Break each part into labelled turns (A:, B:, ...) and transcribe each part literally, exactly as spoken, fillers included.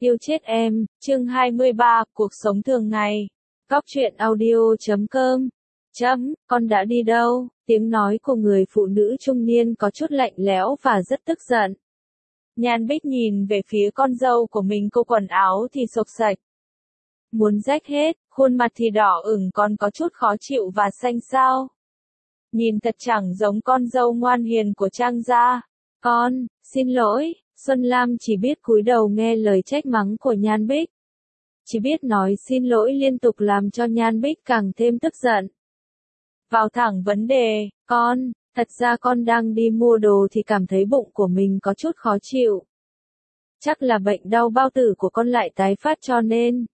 A: Yêu chết em, chương hai mươi ba, cuộc sống thường ngày. Góc truyện audio chấm com. Chấm, con đã đi đâu? Tiếng nói của người phụ nữ trung niên có chút lạnh lẽo và rất tức giận. Nhan Bích nhìn về phía con dâu của mình, cô quần áo thì xộc xạch, muốn rách hết, khuôn mặt thì đỏ ửng còn có chút khó chịu và xanh xao. Nhìn thật chẳng giống con dâu ngoan hiền của Trang gia. Con, xin lỗi. Xuân Lam chỉ biết cúi đầu nghe lời trách mắng của Nhan Bích. Chỉ biết nói xin lỗi liên tục làm cho Nhan Bích càng thêm tức giận. Vào thẳng vấn đề, con, thật ra con đang đi mua đồ thì cảm thấy bụng của mình có chút khó chịu. Chắc là bệnh đau bao tử của con lại tái phát cho nên.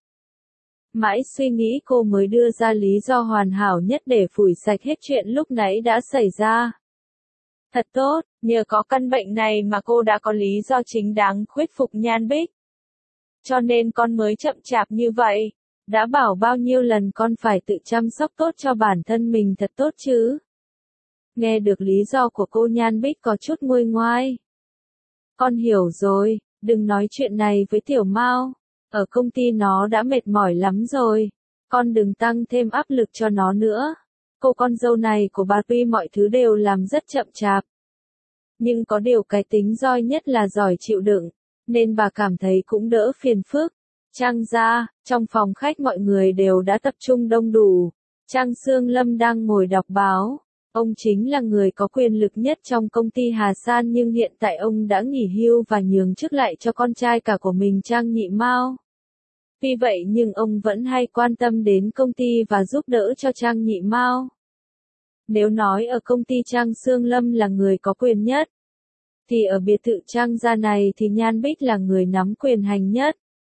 A: Mãi suy nghĩ cô mới đưa ra lý do hoàn hảo nhất để phủi sạch hết chuyện lúc nãy đã xảy ra. Thật tốt, nhờ có căn bệnh này mà cô đã có lý do chính đáng khuất phục Nhan Bích. Cho nên con mới chậm chạp như vậy. Đã bảo bao nhiêu lần con phải tự chăm sóc tốt cho bản thân mình thật tốt chứ. Nghe được lý do của cô, Nhan Bích có chút nguôi ngoai. Con hiểu rồi, đừng nói chuyện này với Tiểu Mao. Ở công ty nó đã mệt mỏi lắm rồi. Con đừng tăng thêm áp lực cho nó nữa. Cô con dâu này của bà tuy mọi thứ đều làm rất chậm chạp. Nhưng có điều cái tính roi nhất là giỏi chịu đựng, nên bà cảm thấy cũng đỡ phiền phức. Trang gia, trong phòng khách mọi người đều đã tập trung đông đủ. Trang Sương Lâm đang ngồi đọc báo. Ông chính là người có quyền lực nhất trong công ty Hà San, nhưng hiện tại ông đã nghỉ hưu và nhường chức lại cho con trai cả của mình, Trang Nhị Mao. Vì vậy nhưng ông vẫn hay quan tâm đến công ty và giúp đỡ cho Trang Nhị Mao. Nếu nói ở công ty Trang Sương Lâm là người có quyền nhất, thì ở biệt thự Trang gia này thì Nhan Bích là người nắm quyền hành nhất.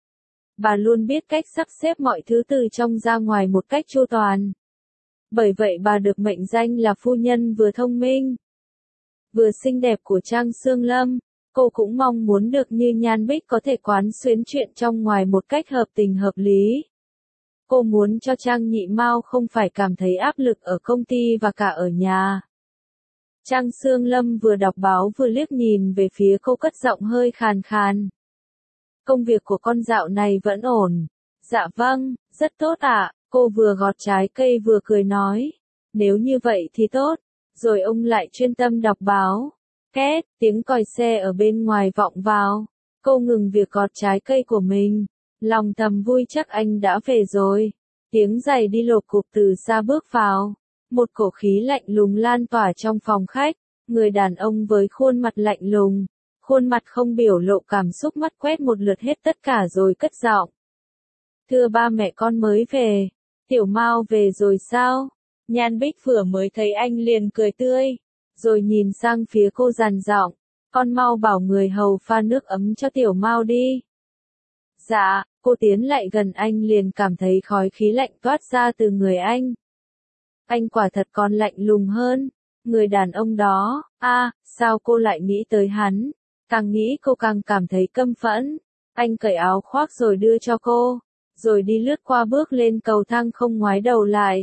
A: Bà luôn biết cách sắp xếp mọi thứ từ trong ra ngoài một cách chu toàn. Bởi vậy bà được mệnh danh là phu nhân vừa thông minh, vừa xinh đẹp của Trang Sương Lâm. Cô cũng mong muốn được như Nhan Bích có thể quán xuyến chuyện trong ngoài một cách hợp tình hợp lý. Cô muốn cho Trang Nhị Mao không phải cảm thấy áp lực ở công ty và cả ở nhà. Trang Sương Lâm vừa đọc báo vừa liếc nhìn về phía cô, cất giọng hơi khàn khàn. Công việc của con dạo này vẫn ổn. Dạ vâng, rất tốt ạ. Cô vừa gọt trái cây vừa cười nói. Nếu như vậy thì tốt. Rồi ông lại chuyên tâm đọc báo. Két, tiếng còi xe ở bên ngoài vọng vào. Cô ngừng việc gọt trái cây của mình. Lòng thầm vui, chắc anh đã về rồi. Tiếng giày đi lộp cộp từ xa bước vào. Một cổ khí lạnh lùng lan tỏa trong phòng khách. Người đàn ông với khuôn mặt lạnh lùng, khuôn mặt không biểu lộ cảm xúc, mắt quét một lượt hết tất cả rồi cất giọng. Thưa ba mẹ, con mới về. Tiểu Mao về rồi sao? Nhan Bích vừa mới thấy anh liền cười tươi, rồi nhìn sang phía cô dằn giọng. Con mau bảo người hầu pha nước ấm cho Tiểu Mao đi. Dạ. Cô tiến lại gần anh liền cảm thấy khói khí lạnh toát ra từ người anh. Anh quả thật còn lạnh lùng hơn. Người đàn ông đó, a, à, sao cô lại nghĩ tới hắn? Càng nghĩ cô càng cảm thấy căm phẫn. Anh cởi áo khoác rồi đưa cho cô, rồi đi lướt qua bước lên cầu thang không ngoái đầu lại.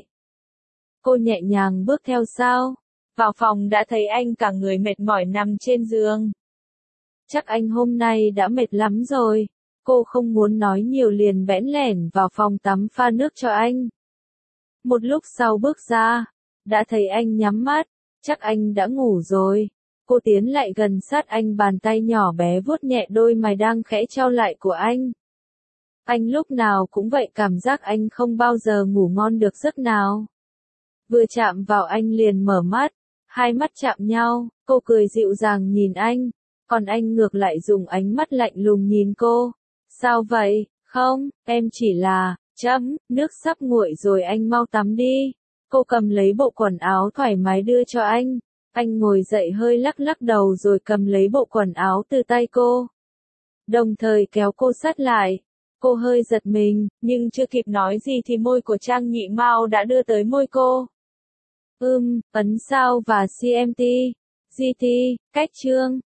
A: Cô nhẹ nhàng bước theo sau. Vào phòng đã thấy anh cả người mệt mỏi nằm trên giường. Chắc anh hôm nay đã mệt lắm rồi. Cô không muốn nói nhiều liền bẽn lẽn vào phòng tắm pha nước cho anh. Một lúc sau bước ra, đã thấy anh nhắm mắt, chắc anh đã ngủ rồi. Cô tiến lại gần sát anh, bàn tay nhỏ bé vuốt nhẹ đôi mày đang khẽ trao lại của anh. Anh lúc nào cũng vậy, cảm giác anh không bao giờ ngủ ngon được giấc nào. Vừa chạm vào anh liền mở mắt, hai mắt chạm nhau, cô cười dịu dàng nhìn anh, còn anh ngược lại dùng ánh mắt lạnh lùng nhìn cô. Sao vậy? Không, em chỉ là, chấm, nước sắp nguội rồi, anh mau tắm đi. Cô cầm lấy bộ quần áo thoải mái đưa cho anh. Anh ngồi dậy hơi lắc lắc đầu rồi cầm lấy bộ quần áo từ tay cô. Đồng thời kéo cô sát lại. Cô hơi giật mình, nhưng chưa kịp nói gì thì môi của Trang Nhị Mao đã đưa tới môi cô. Ừm, ấn sao và xê em tê, giê tê, cách chương.